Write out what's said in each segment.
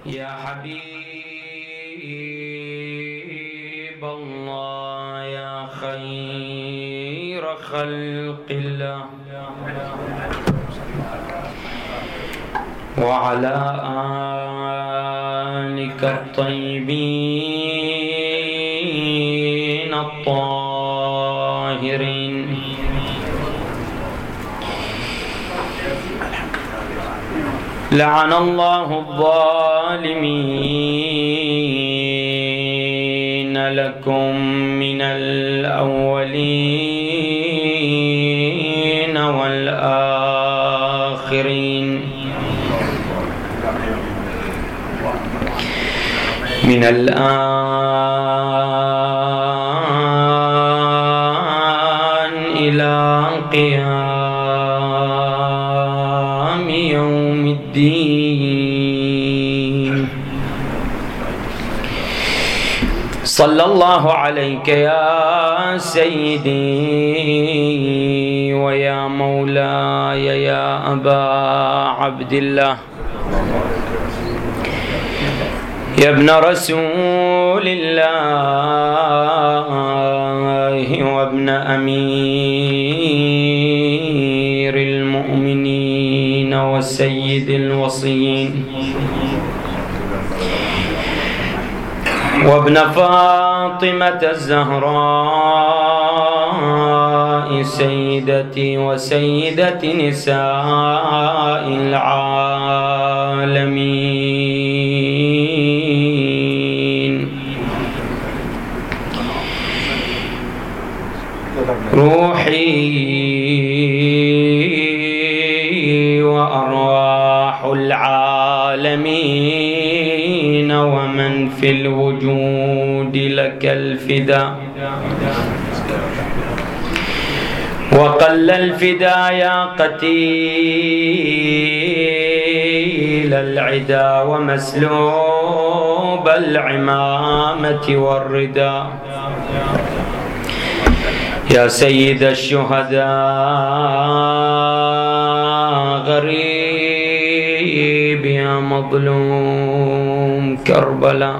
يا حبيب الله يا خير خلق الله وعلى آلك الطيبين الطاهرين لعن الله الظالمين لكم من الأولين والآخرين من الآن إلى قيام يوم الدين. صلى الله عليك يا سيدي ويا مولاي يا أبا عبد الله يا ابن رسول الله وابن أمير المؤمنين وسيد الوصيين وابن فاطمة الزهراء سيدتي وسيدة نساء العالمين. روحي وأرواح العالمين ومن في الوجود لك الفداء وقل الفداء يا قتيل العدا ومسلوب العمامة والرداء يا سيد الشهداء غريب يا مظلوم كربلاء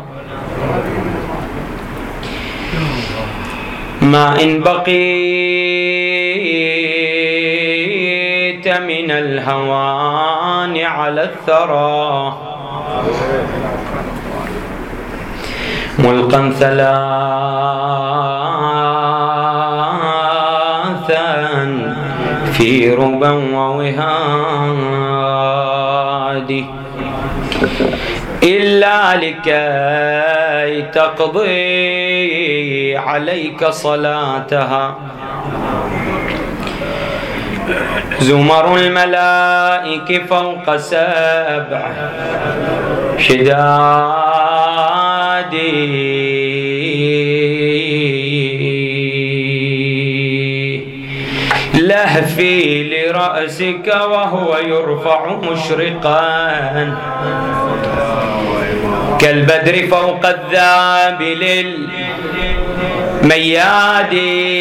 ما إن بقيت من الهوان على الثرى ملقا ثلاثا في ربا ووهاد إلا لكي تقضي عليك صلاتها زمر الملائك فوق 7 شداد لهفي لرأسك وهو يرفع مشرقا كالبدر فوق الذابل المياد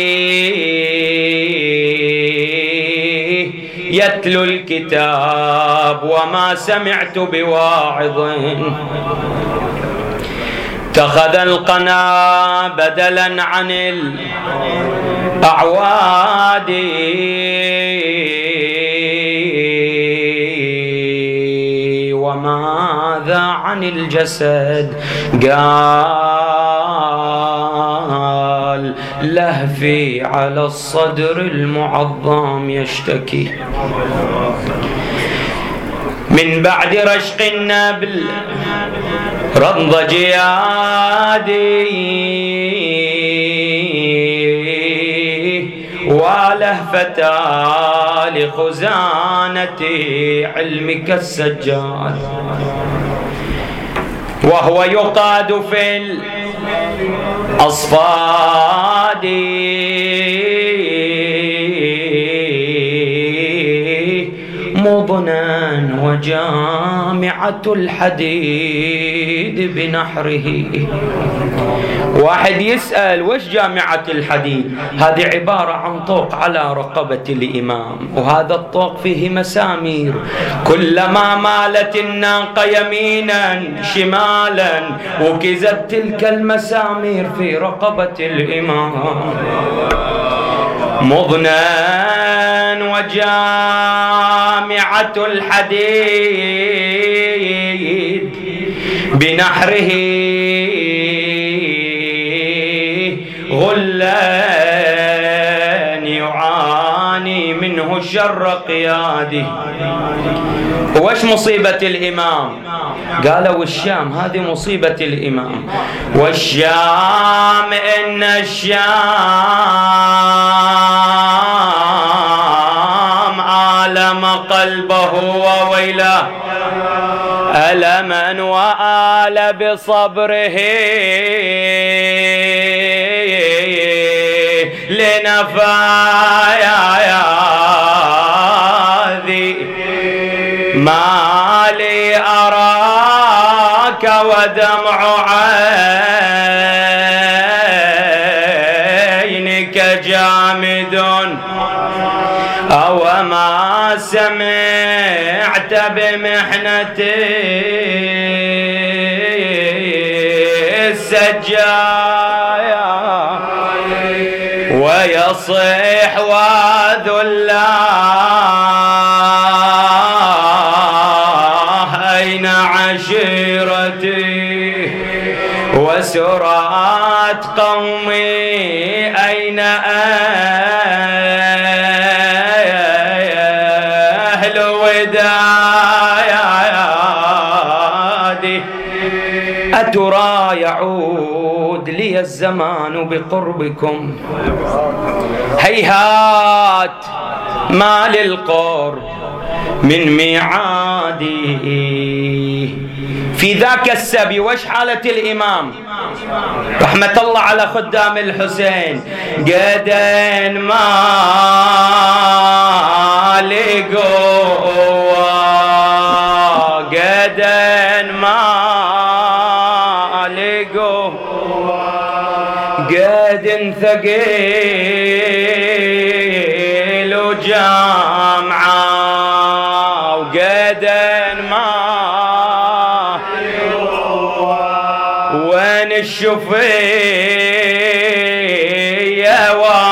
يتلو الكتاب وما سمعت بواعظ اتخذ القنا بدلا عن الأعواد وماذا عن الجسد قال لهفي على الصدر المعظم يشتكي من بعد رشق النبل رض جيادي ولهفتا لخزانة علمك السجاد وهو يقاد في الأصفاد مضنا وجامعة الحديد بنحره. واحد يسأل وش جامعة الحديد؟ هذه عبارة عن طوق على رقبة الإمام، وهذا الطوق فيه مسامير، كلما مالت الناقة يمينا شمالا وكزت تلك المسامير في رقبة الإمام. مضنا وجامعة الحديد بنحره غلان يعاني منه شر قياده. وش مصيبة الإمام؟ قالوا الشام، هذه مصيبة الإمام. والشام إن الشام عالم قلبه وويله ألما وآل بصبره لنفايا ذي ما لي أراك ودمع عينك جامد أو ما سمعت بمحنتي السجايا ويصيح وذلاه أين عشيرتي وسرات قومي أين أهل وداياتي أترى يعود لي الزمان بقربكم هيهات ما للقرب من ميعادي. في ذاك السبي وش حالة الإمام رحمة الله على خدام الحسين؟ قدن ما لقوا قدن ما لقوا قد ثقيل وجامعة وقد ما وين الشفي يا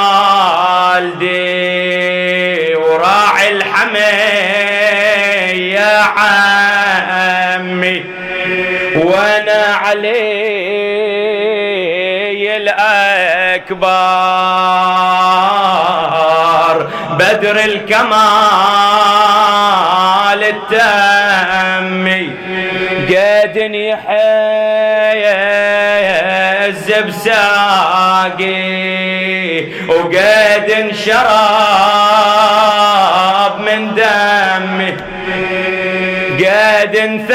والدي وراعي الحمي يا عمي وانا علي الأكبر بدر الكمال التامي قد يحيز بساقي وقد انشرب من دمي قد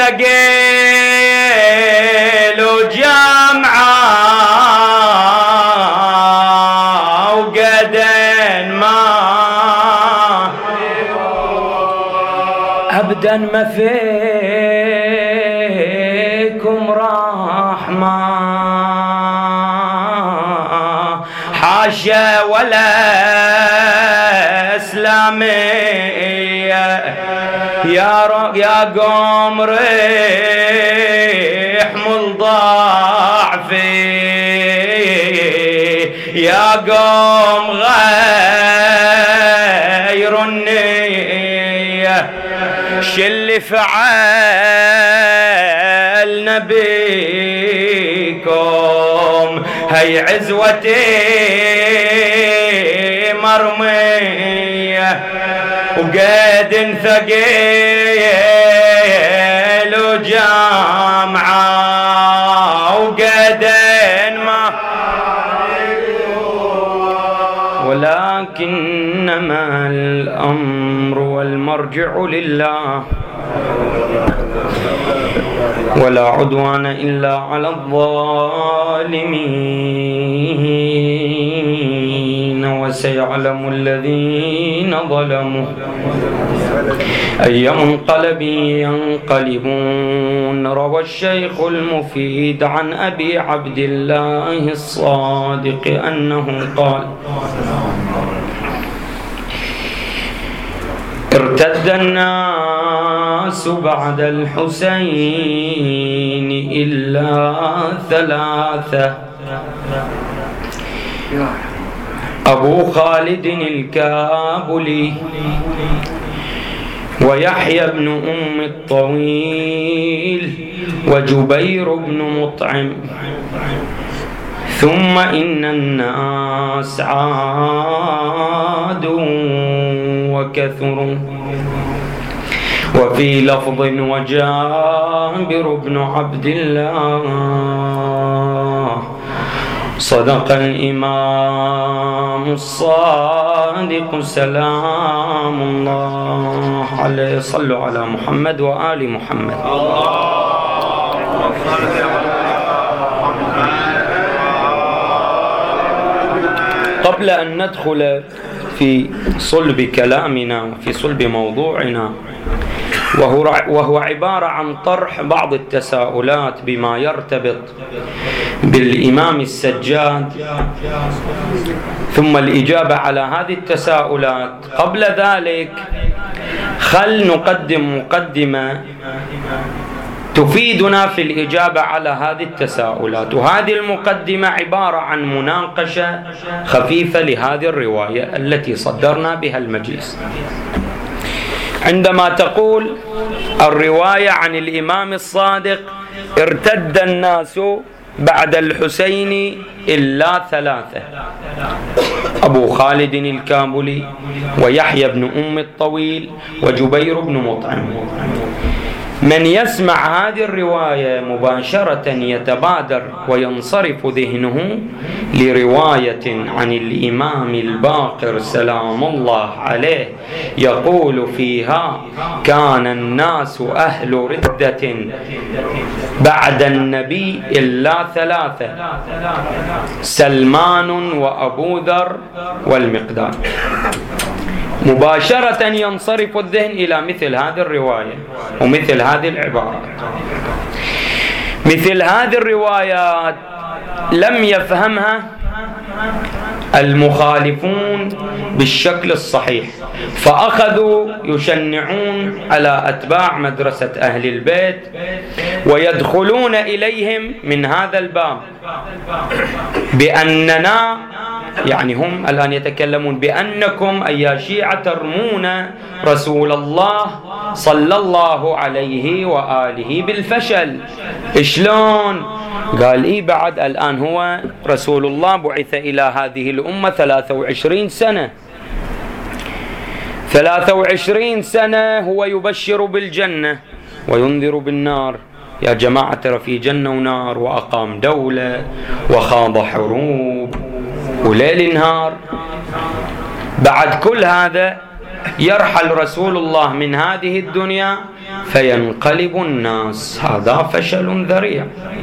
انثقل وجامعة وقد ما أبدا ما فيكم رحمة حاشا ولا إسلامية يا قوم ريح ضعفي يا قوم غير النية شل فعلنا بيكم هي عزوتي مرمية وقد انثقل وجامعة وقد ما ولكنما الأمر والمرجع لله ولا عدوان إلا على الظالمين وسيعلم الذين ظلموا أي منقلب ينقلبون. روى الشيخ المفيد عن أبي عبد الله الصادق أنه قال: ارتد الناس بعد الحسين إلا ثلاثة: أبو خالد الكابلي، ويحيى بن أم الطويل، وجبير بن مطعم. ثم إن الناس عادوا وكثروا. وفي لفظ: وجابر بن عبد الله. صدق الإمام الصادق سلام الله عليه. صلوا على محمد وآل محمد. قبل أن ندخل في صلب كلامنا وفي صلب موضوعنا، وهو عبارة عن طرح بعض التساؤلات بما يرتبط بالإمام السجاد، ثم الإجابة على هذه التساؤلات، قبل ذلك خل نقدم مقدمة تفيدنا في الإجابة على هذه التساؤلات. وهذه المقدمة عبارة عن مناقشة خفيفة لهذه الرواية التي صدرنا بها المجلس. عندما تقول الرواية عن الإمام الصادق: ارتد الناس بعد الحسين إلا ثلاثة: أبو خالد الكابلي، ويحيى بن أم الطويل، وجبير بن مطعم. من يسمع هذه الرواية مباشرة يتبادر وينصرف ذهنه لرواية عن الإمام الباقر سلام الله عليه يقول فيها: كان الناس أهل ردة بعد النبي إلا ثلاثة: سلمان وأبو ذر والمقداد. مباشرة ينصرف الذهن إلى مثل هذه الرواية ومثل هذه العبارات. مثل هذه الروايات لم يفهمها المخالفون بالشكل الصحيح، فأخذوا يشنعون على أتباع مدرسة أهل البيت ويدخلون إليهم من هذا الباب بأننا، يعني هم الآن يتكلمون بأنكم أي شيعة ترمون رسول الله صلى الله عليه وآله بالفشل. شلون؟ قال: إيه بعد الآن هو رسول الله بعث إلى هذه الأمة 23 سنة، 23 سنة هو يبشر بالجنة وينذر بالنار. يا جماعة ترى في جنة ونار، وأقام دولة وخاض حروب وليل نهار. بعد كل هذا يرحل رسول الله من هذه الدنيا فينقلب الناس. هذا فشل ذريع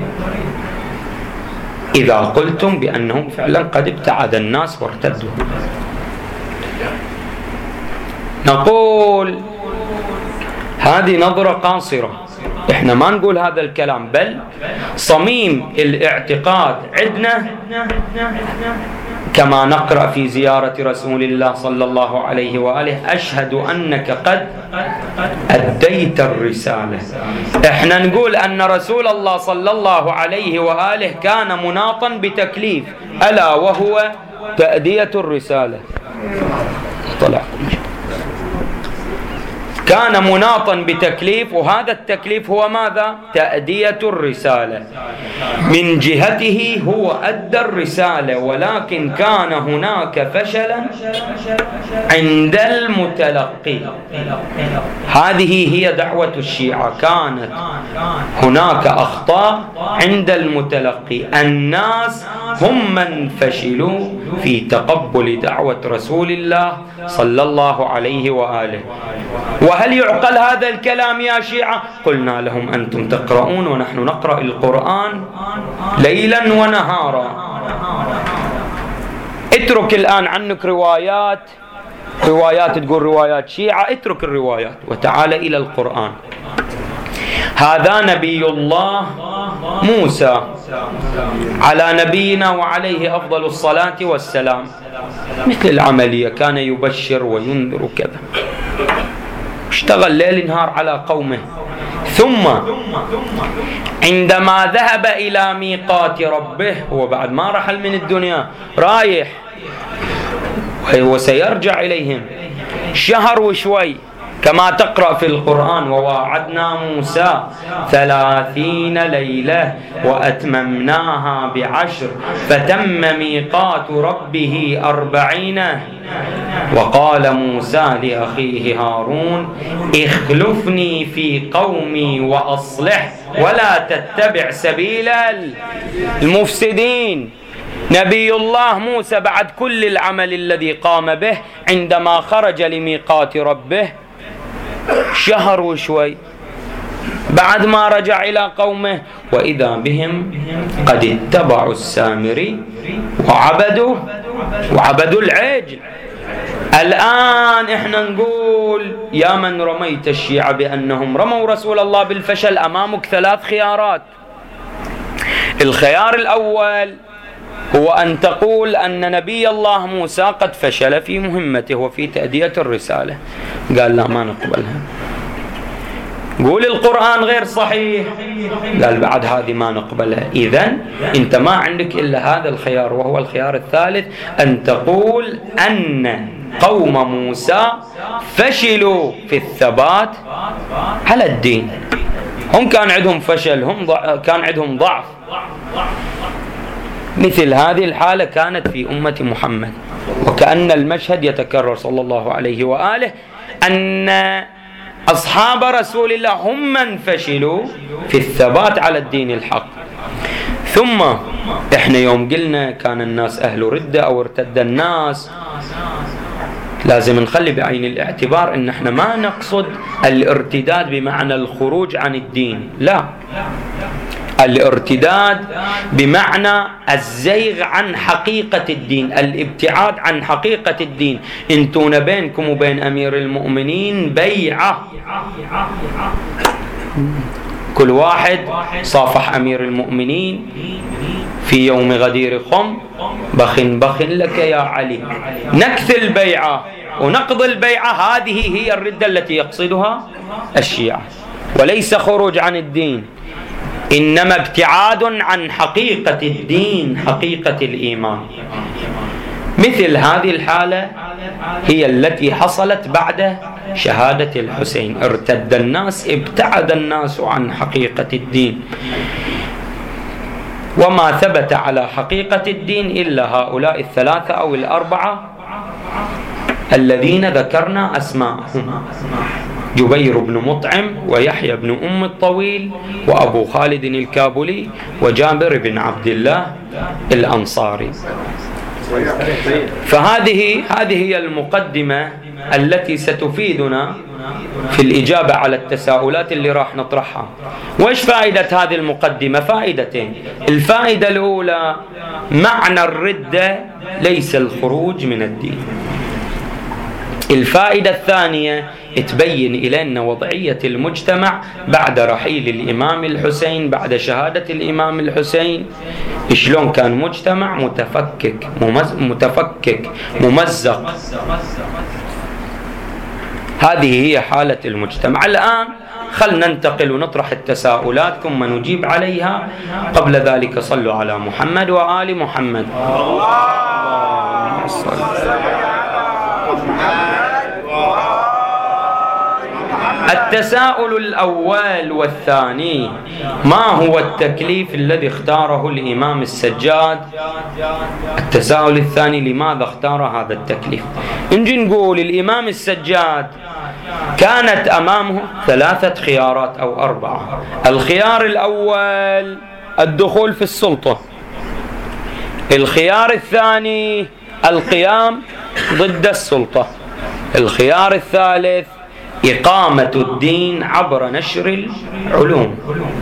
إذا قلتم بأنهم فعلا قد ابتعد الناس وارتدوا. نقول هذه نظرة قاصرة، احنا ما نقول هذا الكلام، بل صميم الاعتقاد عندنا كما نقرأ في زيارة رسول الله صلى الله عليه وآله: أشهد أنك قد أديت الرسالة. احنا نقول أن رسول الله صلى الله عليه وآله كان مناطا بتكليف، ألا وهو تأدية الرسالة. طلع كان مناطا بتكليف، وهذا التكليف هو ماذا؟ تأدية الرسالة. من جهته هو أدى الرسالة، ولكن كان هناك فشلا عند المتلقي. هذه هي دعوة الشيعة، كانت هناك أخطاء عند المتلقي. الناس هم من فشلوا في تقبل دعوة رسول الله صلى الله عليه وآله. وهل يعقل هذا الكلام يا شيعة؟ قلنا لهم أنتم تقرؤون ونحن نقرأ القرآن ليلا ونهارا. اترك الآن عنك روايات تقول روايات شيعة، اترك الروايات وتعال إلى القرآن. هذا نبي الله موسى على نبينا وعليه أفضل الصلاة والسلام، مثل العملية كان يبشر وينذر كذا، اشتغل ليل نهار على قومه. ثم عندما ذهب إلى ميقات ربه، هو بعد ما رحل من الدنيا رايح وسيرجع إليهم شهر وشوي، كما تقرأ في القرآن وواعدنا موسى 30 ليلة وأتممناها ب10 فتم ميقات ربه 40. وقال موسى لأخيه هارون اخلفني في قومي وأصلح ولا تتبع سبيل المفسدين. نبي الله موسى بعد كل العمل الذي قام به عندما خرج لميقات ربه شهر وشوي، بعد ما رجع إلى قومه وإذا بهم قد اتبعوا السامري وعبدوا العجل. الآن إحنا نقول يا من رميت الشيعة بأنهم رموا رسول الله بالفشل، أمامك 3 خيارات. الخيار الأول هو أن تقول أن نبي الله موسى قد فشل في مهمته وفي تأدية الرسالة. قال لا، ما نقبلها. قول القرآن غير صحيح. قال بعد هذه ما نقبلها. إذن أنت ما عندك إلا هذا الخيار، وهو الخيار الثالث، أن تقول أن قوم موسى فشلوا في الثبات على الدين. هم كان عندهم فشل، كان عندهم ضعف. مثل هذه الحالة كانت في أمة محمد، وكأن المشهد يتكرر صلى الله عليه وآله أن أصحاب رسول الله هم من فشلوا في الثبات على الدين الحق. ثم إحنا يوم قلنا كان الناس أهل ردة أو ارتد الناس، لازم نخلي بعين الاعتبار أن احنا ما نقصد الارتداد بمعنى الخروج عن الدين، لا، الارتداد بمعنى الزيغ عن حقيقة الدين، الابتعاد عن حقيقة الدين. انتون بينكم وبين أمير المؤمنين بيعة، كل واحد صافح أمير المؤمنين في يوم غدير خم، بخ لك يا علي، نكث البيعة ونقض البيعة. هذه هي الردة التي يقصدها الشيعة، وليس خروج عن الدين، إنما ابتعاد عن حقيقة الدين، حقيقة الإيمان. مثل هذه الحالة هي التي حصلت بعد شهادة الحسين، ارتد الناس، ابتعد الناس عن حقيقة الدين، وما ثبت على حقيقة الدين إلا هؤلاء 3 أو 4 الذين ذكرنا أسماءهم: جبير بن مطعم، ويحيى بن أم الطويل، وأبو خالد الكابولي، وجابر بن عبد الله الأنصاري. فهذه هي المقدمة التي ستفيدنا في الإجابة على التساؤلات اللي راح نطرحها. وإيش فائدة هذه المقدمة؟ فائدتين. الفائدة الأولى، معنى الردة ليس الخروج من الدين. الفائدة الثانية، تبين إلينا وضعية المجتمع بعد رحيل الإمام الحسين، بعد شهادة الإمام الحسين، شلون كان مجتمع متفكك ممزق. هذه هي حالة المجتمع. الآن خلنا ننتقل ونطرح التساؤلات ثم نجيب عليها. قبل ذلك صلوا على محمد وآل محمد. اللهم صل. التساؤل الأول والثاني: ما هو التكليف الذي اختاره الإمام السجاد؟ التساؤل الثاني: لماذا اختار هذا التكليف؟ نجي نقول الإمام السجاد كانت أمامه 3 خيارات أو 4. الخيار الأول الدخول في السلطة، الخيار الثاني القيام ضد السلطة، الخيار الثالث إقامة الدين عبر نشر العلوم.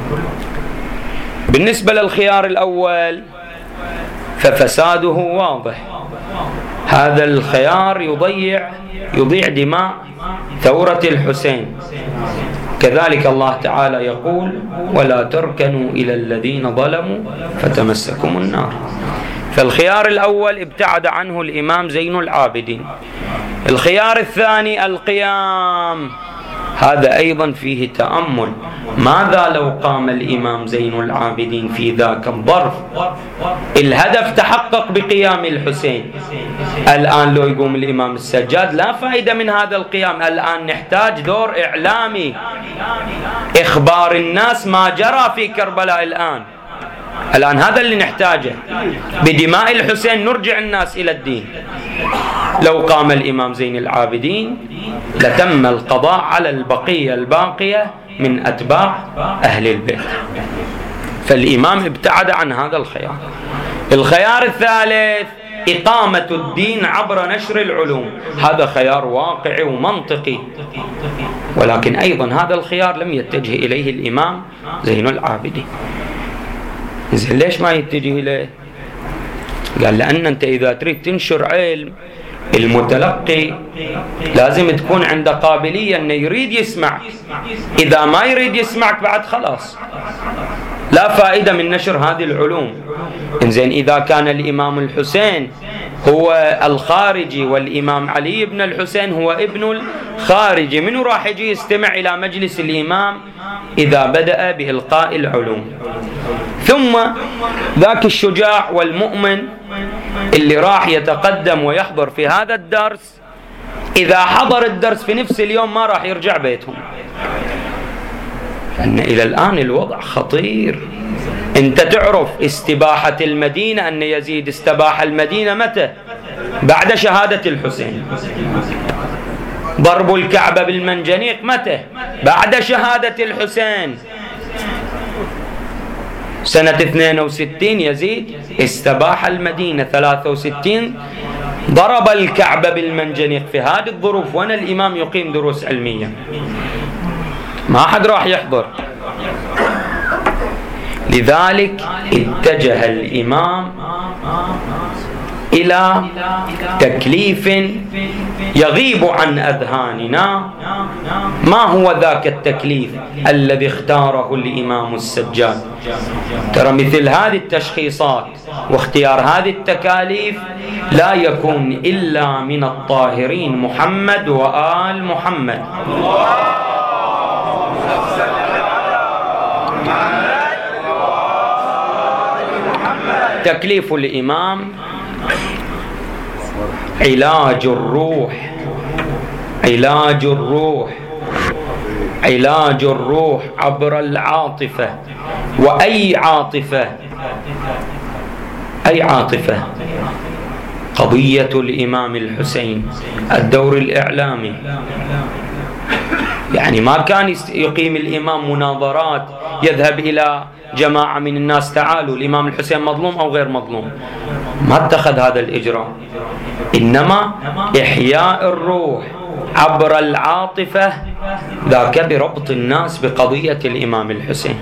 بالنسبة للخيار الأول ففساده واضح، هذا الخيار يضيع دماء ثورة الحسين. كذلك الله تعالى يقول: ولا تركنوا إلى الذين ظلموا فتمسكم النار. فالخيار الأول ابتعد عنه الإمام زين العابدين. الخيار الثاني القيام، هذا أيضا فيه تأمل. ماذا لو قام الإمام زين العابدين في ذاك الظرف؟ الهدف تحقق بقيام الحسين. الآن لو يقوم الإمام السجاد لا فائدة من هذا القيام. الآن نحتاج دور إعلامي، إخبار الناس ما جرى في كربلاء الآن هذا اللي نحتاجه. بدماء الحسين نرجع الناس إلى الدين. لو قام الإمام زين العابدين لتم القضاء على البقية الباقية من أتباع أهل البيت. فالإمام ابتعد عن هذا الخيار. الخيار الثالث إقامة الدين عبر نشر العلوم، هذا خيار واقعي ومنطقي، ولكن أيضا هذا الخيار لم يتجه إليه الإمام زين العابدين. زين ليش ما يتجه إليه؟ قال لأن أنت إذا تريد تنشر علم، المتلقي لازم تكون عنده قابلية أنه يريد يسمع. إذا ما يريد يسمعك بعد خلاص لا فائدة من نشر هذه العلوم. إنزين إذا كان الإمام الحسين هو الخارجي والإمام علي بن الحسين هو ابن الخارجي، منو راح يجي يستمع إلى مجلس الإمام إذا بدأ بإلقاء العلوم؟ ثم ذاك الشجاع والمؤمن اللي راح يتقدم ويحضر في هذا الدرس، إذا حضر الدرس في نفس اليوم ما راح يرجع بيتهم، لأن إلى الآن الوضع خطير. أنت تعرف استباحة المدينة، أن يزيد استباح المدينة متى؟ بعد شهادة الحسين. ضرب الكعبة بالمنجنيق متى؟ بعد شهادة الحسين. سنة 62 يزيد استباح المدينة، 63 ضرب الكعبة بالمنجنيق. في هذه الظروف وأنا الإمام يقيم دروس علمية ما حد راح يحضر. لذلك اتجه الإمام إلى تكليف يغيب عن أذهاننا. ما هو ذاك التكليف الذي اختاره الإمام السجاد؟ ترى مثل هذه التشخيصات واختيار هذه التكاليف لا يكون إلا من الطاهرين محمد وآل محمد. تكليف الإمام علاج الروح، علاج الروح، علاج الروح عبر العاطفة. وأي عاطفة؟ أي عاطفة؟ قضية الإمام الحسين، الدور الإعلامي. يعني ما كان يقيم الإمام مناظرات يذهب إلى جماعة من الناس تعالوا الإمام الحسين مظلوم أو غير مظلوم، ما اتخذ هذا الإجراء. إنما إحياء الروح عبر العاطفة، ذاك بربط الناس بقضية الإمام الحسين.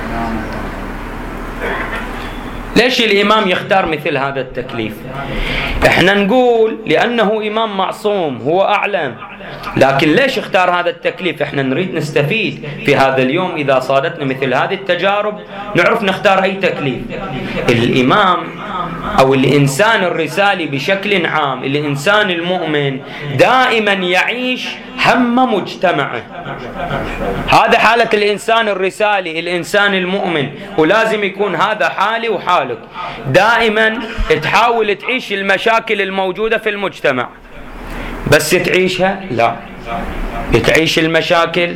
ليش الإمام يختار مثل هذا التكليف؟ احنا نقول لأنه إمام معصوم هو أعلم، لكن ليش اختار هذا التكليف؟ احنا نريد نستفيد في هذا اليوم. إذا صادتنا مثل هذه التجارب نعرف نختار أي تكليف. الإمام أو الإنسان الرسالي بشكل عام، الإنسان المؤمن دائما يعيش هم مجتمعه. هذا حالة الإنسان الرسالي، الإنسان المؤمن، ولازم يكون هذا حالي وحالك. دائما تحاول تعيش المشاكل الموجودة في المجتمع، بس تعيشها؟ لا، تعيش المشاكل،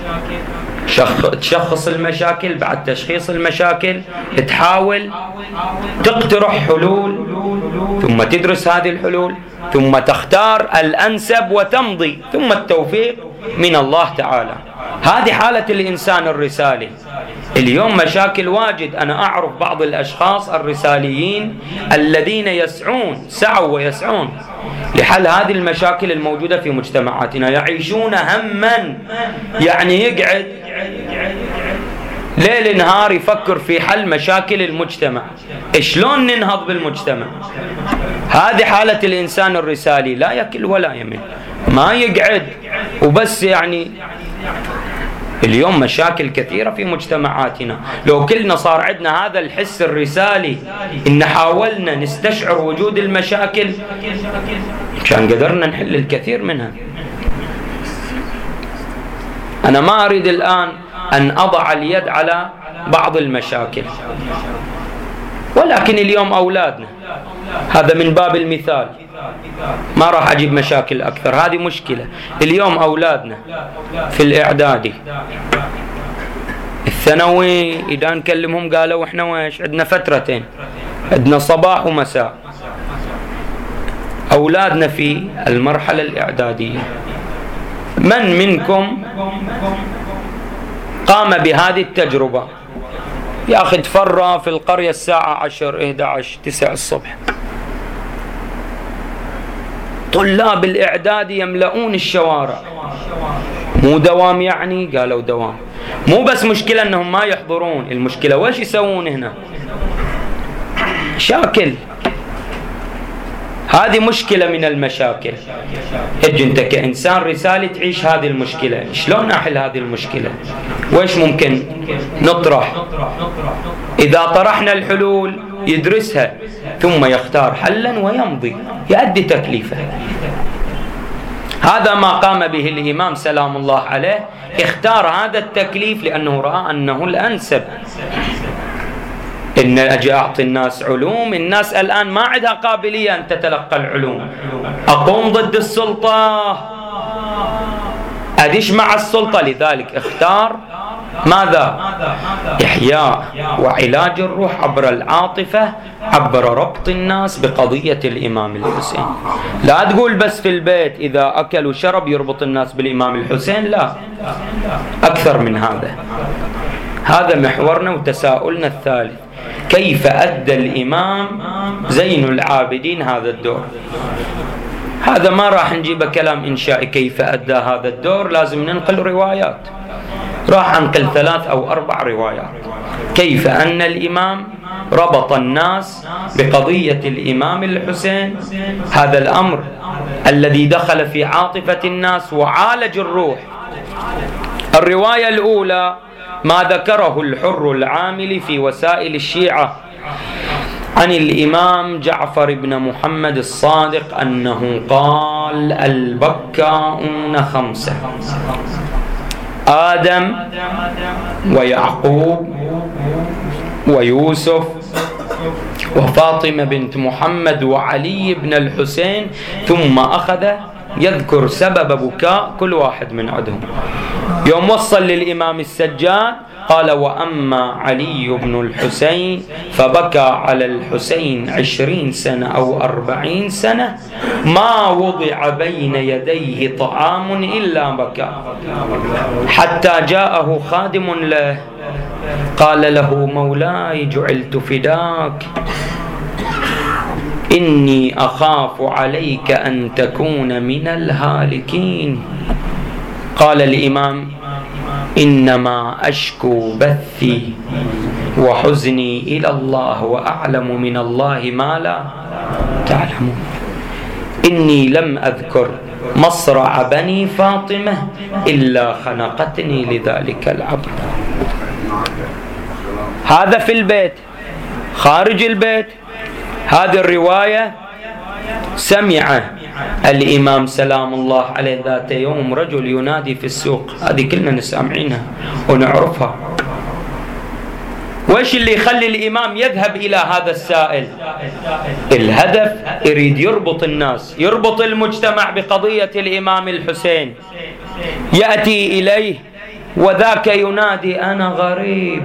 تشخص المشاكل، بعد تشخيص المشاكل تحاول تقترح حلول، ثم تدرس هذه الحلول، ثم تختار الأنسب وتمضي، ثم التوفيق من الله تعالى. هذه حالة الإنسان الرسالي. اليوم مشاكل واجد. أنا أعرف بعض الأشخاص الرساليين الذين سعوا ويسعون لحل هذه المشاكل الموجودة في مجتمعاتنا، يعيشون هما، يعني يقعد ليل نهار يفكر في حل مشاكل المجتمع، شلون ننهض بالمجتمع. هذه حالة الإنسان الرسالي، لا يكل ولا يمل، ما يقعد وبس. يعني اليوم مشاكل كثيرة في مجتمعاتنا، لو كلنا صار عندنا هذا الحس الرسالي إن حاولنا نستشعر وجود المشاكل كان قدرنا نحل الكثير منها. أنا ما أريد الآن أن أضع اليد على بعض المشاكل، ولكن اليوم أولادنا، هذا من باب المثال، ما راح أجيب مشاكل أكثر، هذه مشكلة. اليوم أولادنا في الإعدادي الثانوي إذا نكلمهم قالوا إحنا ويش عندنا فترتين، عندنا صباح ومساء. أولادنا في المرحلة الإعدادية، من منكم قام بهذه التجربة؟ ياخذ فرة في القرية الساعة 10 11 9 الصبح، طلاب الإعداد يملؤون الشوارع. مو دوام يعني؟ قالوا دوام. مو بس مشكلة أنهم ما يحضرون، المشكلة وش يسوون هنا؟ شاكل. هذه مشكلة من المشاكل. أنت كإنسان رسالة تعيش هذه المشكلة، شلون نحل هذه المشكلة؟ وإيش ممكن نطرح؟ إذا طرحنا الحلول يدرسها ثم يختار حلا ويمضي، يؤدي تكليفه. هذا ما قام به الإمام سلام الله عليه، اختار هذا التكليف لأنه رأى أنه الأنسب. إن أجي أعطي الناس علوم، الناس الآن ما عندها قابلية أن تتلقى العلوم، أقوم ضد السلطة، أدش مع السلطة. لذلك اختار ماذا؟ إحياء وعلاج الروح عبر العاطفة، عبر ربط الناس بقضية الإمام الحسين. لا تقول بس في البيت إذا أكل وشرب يربط الناس بالإمام الحسين، لا، أكثر من هذا. هذا محورنا وتساؤلنا الثالث، كيف أدى الإمام زين العابدين هذا الدور؟ هذا ما راح نجيب كلام إنشائي كيف أدى هذا الدور، لازم ننقل روايات. راح أنقل 3 أو 4 روايات كيف أن الإمام ربط الناس بقضية الإمام الحسين، هذا الأمر الذي دخل في عاطفة الناس وعالج الروح. الرواية الأولى ما ذكره الحر العامل في وسائل الشيعة عن الإمام جعفر بن محمد الصادق أنه قال: البكاؤون 5: آدم ويعقوب ويوسف وفاطمة بنت محمد وعلي بن الحسين، ثم أخذ يذكر سبب بكاء كل واحد من عندهم. يوم وصل للإمام السجاد قال: وأما علي بن الحسين فبكى على الحسين 20 سنة أو 40 سنة، ما وضع بين يديه طعام إلا بكى، حتى جاءه خادم له قال له: مولاي جعلت فداك، إني أخاف عليك أن تكون من الهالكين. قال الإمام: إنما أشكو بثي وحزني إلى الله وأعلم من الله ما لا تعلمون. إني لم أذكر مصرع بني فاطمة إلا خنقتني لذلك العبد. هذا في البيت. خارج البيت هذه الرواية سمع الإمام سلام الله عليه ذات يوم رجل ينادي في السوق، هذه كلنا نسمعينها ونعرفها. وإيش اللي يخلي الإمام يذهب إلى هذا السائل؟ الهدف يريد يربط الناس، يربط المجتمع بقضية الإمام الحسين. يأتي إليه وذاك ينادي: أنا غريب،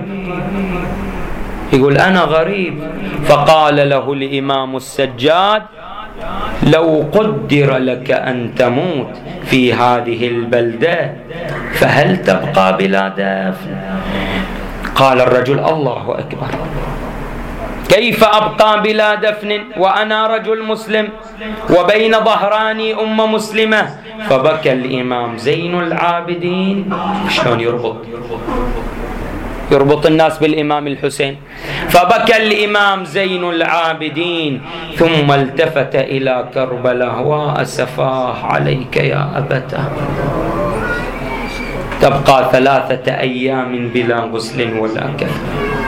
يقول أنا غريب. فقال له الإمام السجاد: لو قدر لك أن تموت في هذه البلدة فهل تبقى بلا دفن؟ قال الرجل: الله أكبر، كيف أبقى بلا دفن وأنا رجل مسلم وبين ظهراني مسلمة؟ فبكى الإمام زين العابدين. شلون يربط الناس بالإمام الحسين؟ فبكى الإمام زين العابدين ثم التفت إلى كربلاء: وأسفاه عليك يا أبتاه، تبقى 3 أيام بلا غسل ولا كفن.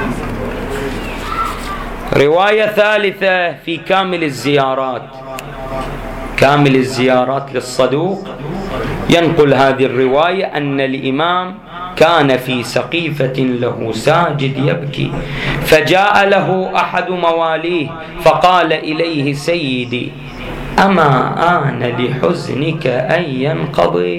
رواية ثالثة في كامل الزيارات للصدوق، ينقل هذه الرواية أن الإمام كان في سقيفة له ساجد يبكي، فجاء له أحد مواليه فقال إليه: سيدي، أما آن لحزنك أن ينقضي؟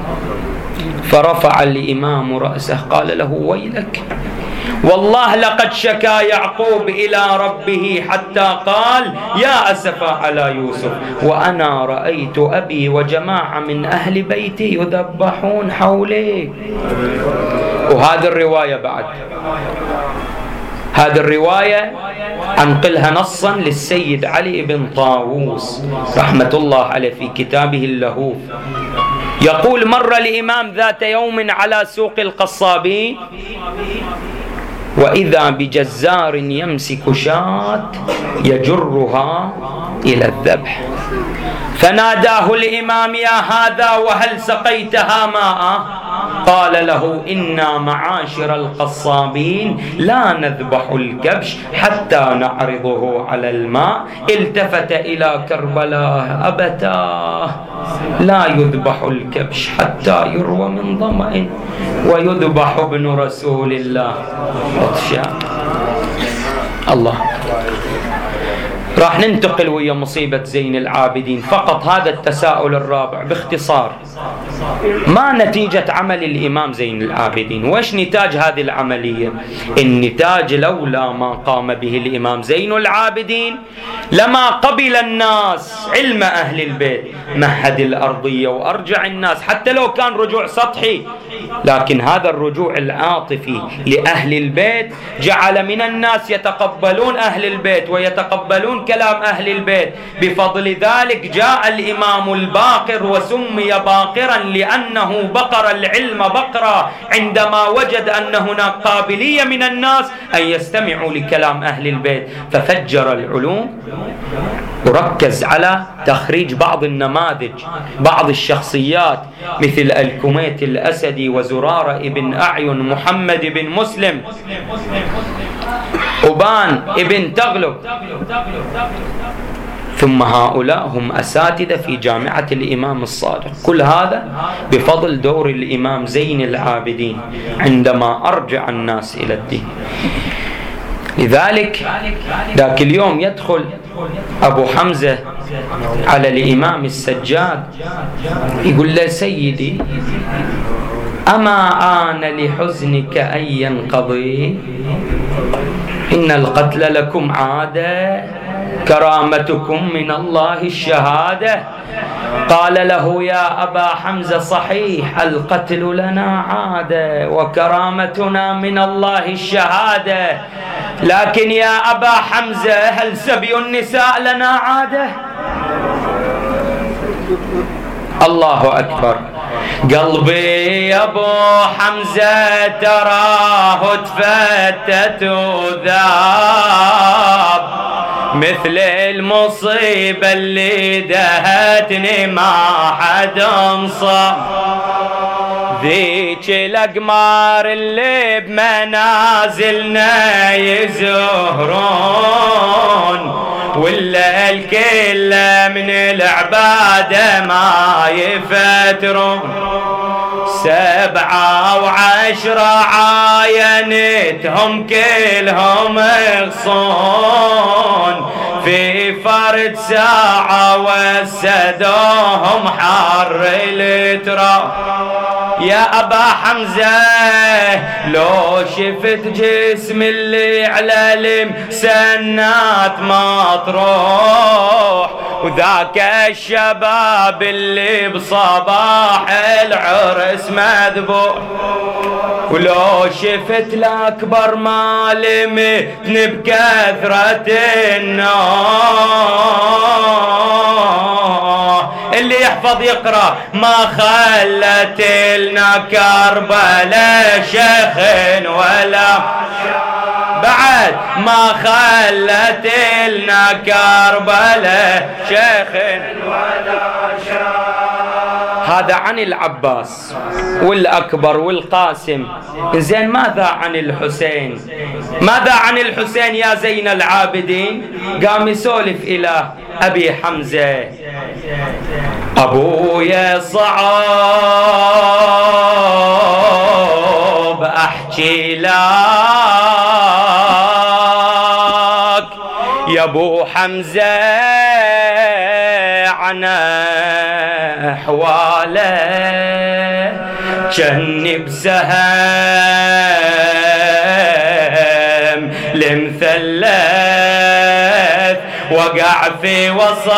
فرفع الإمام رأسه قال له: ويلك، والله لقد شكا يعقوب إلى ربه حتى قال: يا أسفا على يوسف، وأنا رأيت أبي وجماعة من أهل بيتي يذبحون حولي. وهذه الرواية بعد، هذه الرواية أنقلها نصا للسيد علي بن طاووس رحمة الله عليه في كتابه اللهوف، يقول: مر الإمام ذات يوم على سوق القصابين وإذا بجزار يمسك شاة يجرها إلى الذبح، فناداه الإمام: يا هذا، وهل سقيتها ماء؟ قال له: إنا معاشر القصابين لا نذبح الكبش حتى نعرضه على الماء. التفت إلى كربلاء: أبتاه، لا يذبح الكبش حتى يروى من ظمأ، ويذبح ابن رسول الله عطشان. الله. راح ننتقل ويا مصيبة زين العابدين. فقط هذا التساؤل الرابع باختصار: ما نتيجة عمل الإمام زين العابدين؟ وإيش نتاج هذه العملية؟ النتاج لولا ما قام به الإمام زين العابدين لما قبل الناس علم أهل البيت، مهد الأرضية وأرجع الناس، حتى لو كان رجوع سطحي، لكن هذا الرجوع العاطفي لأهل البيت جعل من الناس يتقبلون أهل البيت ويتقبلون كلام أهل البيت. بفضل ذلك جاء الإمام الباقر، وسمي باقرا لأنه بقر العلم بقرا عندما وجد أن هناك قابلية من الناس أن يستمعوا لكلام أهل البيت، ففجر العلوم وركز على تخريج بعض النماذج، بعض الشخصيات مثل الكميت الأسدي وزرارة ابن أعين، محمد بن مسلم، أبان ابن تغلب، ثم هؤلاء هم أساتذة في جامعة الإمام الصادق. كل هذا بفضل دور الإمام زين العابدين عندما أرجع الناس إلى الدين. لذلك ذاك اليوم يدخل أبو حمزة على الإمام السجاد يقول له: سيدي، أما آن لحزنك أن ينقضي؟ إن القتل لكم عادة، كرامتكم من الله الشهادة. قال له: يا أبا حمزة، صحيح القتل لنا عادة وكرامتنا من الله الشهادة، لكن يا أبا حمزة، هل سبي النساء لنا عادة؟ الله أكبر. قلبي يا أبو حمزة تراه تفتت وذاب، مثل المصيبة اللي دهتني ما حد انصاب، ذيك الأقمار اللي بمنازلنا يزهرون، والليل كله من العبادة ما يفترون، 7 و10 عاينتهم كلهم يغصون، في فرد ساعة وسدوهم حر التراب. يا أبا حمزة، لو شفت جسم اللي على المسنات مطروح، وذاك الشباب اللي بصباح العرس مذبوح. ولو شفت الأكبر مالمتني بكثرة النار، اللي يحفظ يقرأ ما خلت لنا كربلاء شيخ ولا بعد، ما خلت لنا كربلاء شيخ ولا شاب. هذا عن العباس والأكبر والقاسم. زين ماذا عن الحسين؟ ماذا عن الحسين يا زين العابدين؟ قام يسولف إلى أبي حمزة: أبويا صعب أحكي لك يا أبو حمزة عن أحواله، جني بسهم المثلث وقع في وسط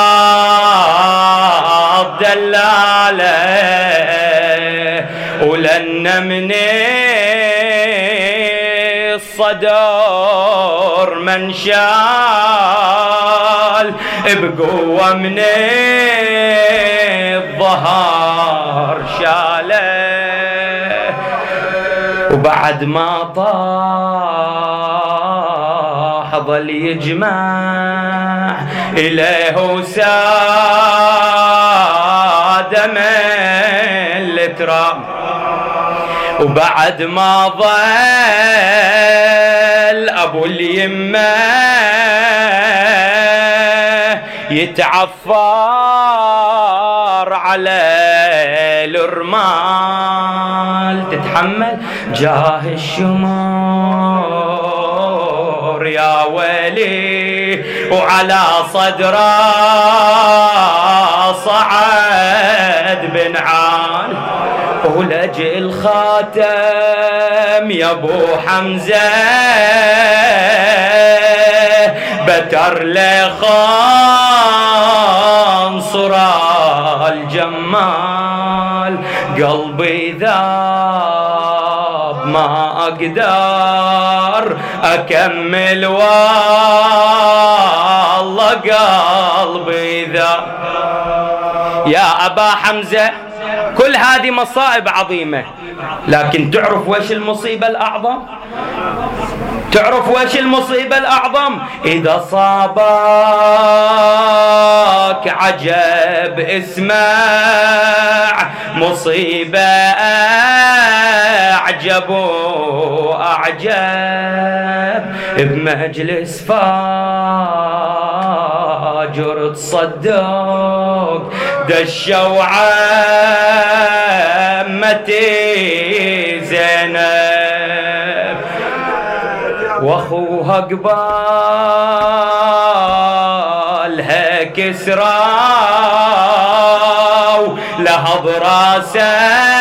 دلاله، ولن من الصدر من شال بقوة من الظهر شاله. وبعد ما طاح ظل يجمع إليه ساد من التراب. وبعد ما ظل أبو اليمة يتعفر على الرمال، تتحمل جاه الشمور يا ويلي، وعلى صدره صعد بنعال. ولجل خاتم يا ابو حمزة بتر لخنصر الجمال. قلبي ذاب ما اقدر اكمل والله قلبي ذاب. يا ابا حمزة كل هذه مصائب عظيمة، لكن تعرف وش المصيبة الأعظم؟ تعرف وش المصيبة الأعظم؟ إذا صابك عجب اسمع مصيبة أعجب وأعجب. بمجلس فاجر تصدق دشوا عمتي زينب، واخوها قبالها كسرى لها ضراسه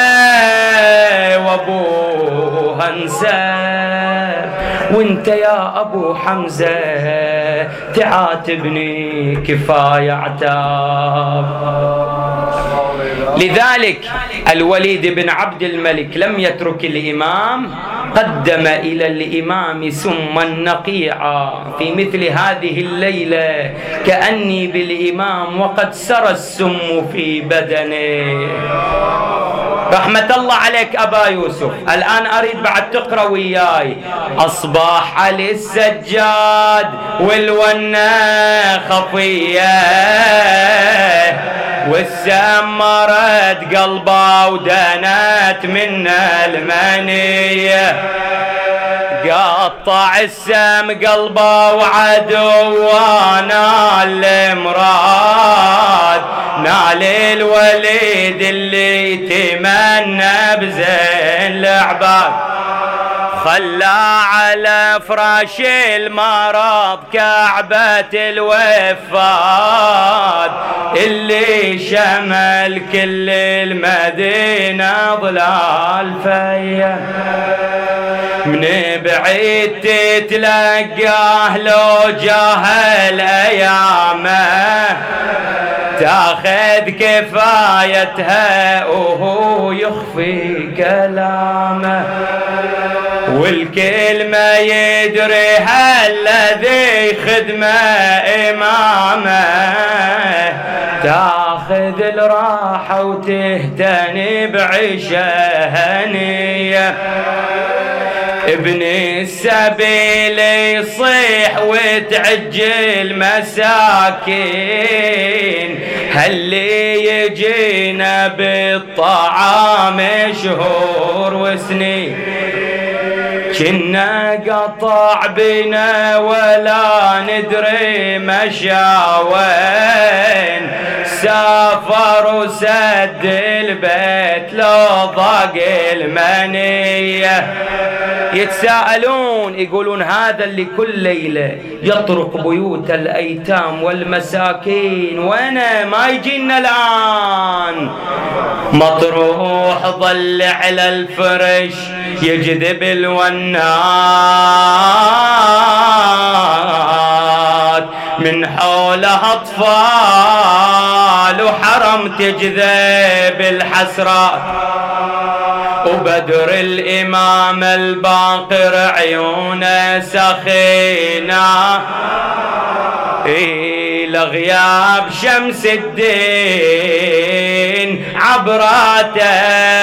وابوها انساب. وانت يا ابو حمزه تعاتبني كفايه عتاب. لذلك الوليد بن عبد الملك لم يترك الإمام، قدم إلى الإمام سما نقيعا في مثل هذه الليلة كأني بالإمام وقد سرى السم في بدنه. رحمة الله عليك أبا يوسف. الآن أريد بعد تقرأ وياي: أصبح علي السجاد والونة خفية والسمرت قلبه ودنت من المنية، قطع السم قلبه وعدوانا المراد، نال الوليد اللي تمنى بزين العباد، خلى على فراش المرض كعبة الوفاد اللي شمل كل المدينة ظلال فيا. من بعيد تتلقاه لو جاهل أيامه تاخذ كفايتها وهو يخفي كلامه والكلمة يدريها الذي خدمه إمامه تاخذ الراحة وتهتني بعيشة هنية ابن السبيل يصيح وتعجل مساكين هاللي يجينا بالطعام شهور وسنين كنا قطع بنا ولا ندري مشاوين سافر وسد البيت لو ضاق المنية يتساءلون يقولون هذا اللي كل ليلة يطرق بيوت الأيتام والمساكين وانا ما يجينا الآن مطروح ظل على الفرش يجذب الونات من حوله أطفال وحرم تجذب الحسرات وبدر الإمام الباقر عيونه سخينة لغياب شمس الدين عبراته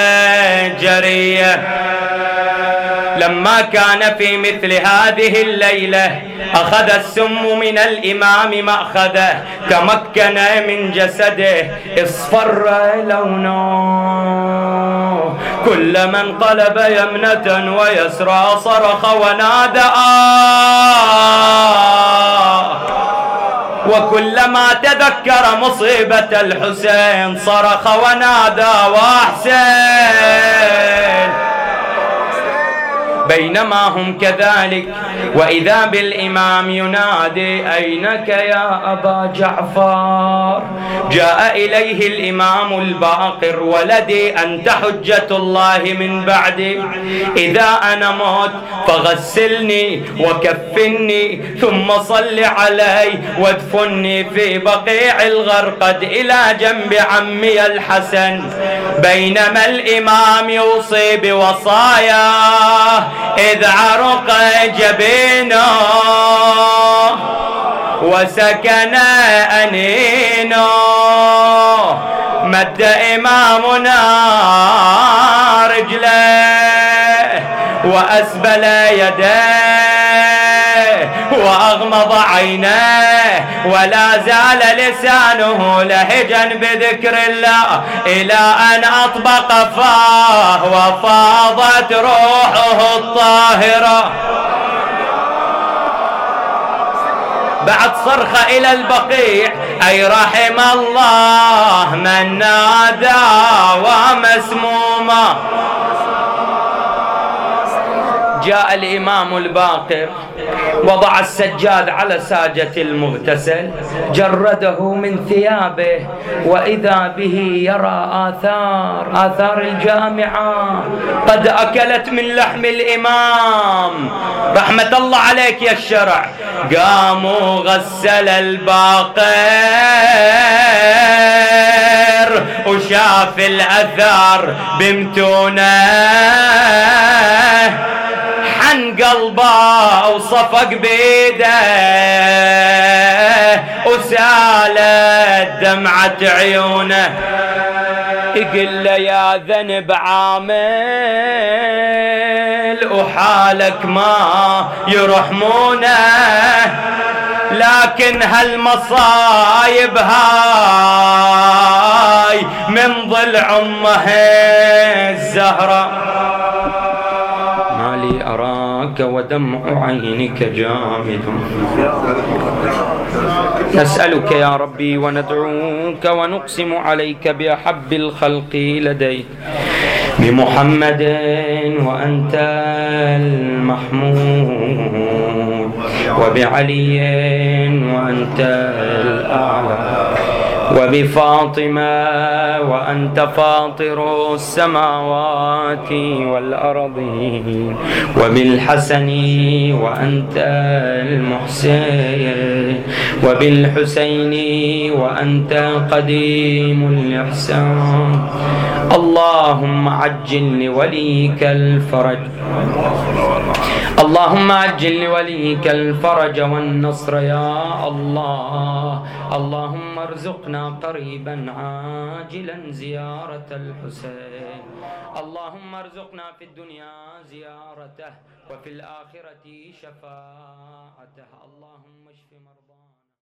جرية لما كان في مثل هذه الليلة أخذ السم من الإمام مأخذه تمكن من جسده اصفر لونه كلما انقلب يمنة ويسرى صرخ ونادى وكلما تذكر مصيبة الحسين صرخ ونادى وحسين بينما هم كذلك وإذا بالإمام ينادي أينك يا أبا جعفر جاء إليه الإمام الباقر ولدي أنت حجة الله من بعدي إذا أنا مت فغسلني وكفني ثم صل علي وادفني في بقيع الغرقد إلى جنب عمي الحسن بينما الإمام يوصي بوصاياه إذ عرق جبينه وسكن أنينه مد إمامنا رجله وأسبل يديه وأغمض عينيه ولا زال لسانه لهجا بذكر الله إلى أن أطبق فاه وفاضت روحه الطاهرة بعد صرخ إلى البقيع أي رحم الله من نادى ومسموما جاء الإمام الباقر وضع السجاد على ساجة المغتسل جرده من ثيابه وإذا به يرى آثار الجامعة قد أكلت من لحم الإمام رحمة الله عليك يا الشرع قاموا غسل الباقر وشاف الأثار بمتونه حن قلبه وصفق بيده وسالت دمعة عيونه يقول له يا ذنب عامل وحالك ما يرحمونه لكن هالمصايب هاي من ضلع أمه الزهرة ما لي أراك ودمع عينك جامد نسألك يا ربي وندعوك ونقسم عليك بأحب الخلق لديك بمحمد وأنت المحمود وبعلي وأنت الأعلى وبفاطمة وأنت فاطر السماوات والأرض، وبالحسن وأنت المحسن، وبالحسين وأنت قديم الإحسان. اللهم عجل لوليك الفرج، اللهم عجل لوليك الفرج والنصر يا الله. اللهم ارزقنا قريبا عاجلا زيارة الحسين. اللهم ارزقنا في الدنيا زيارته وفي الآخرة شفاعته. اللهم اشف مرضانا.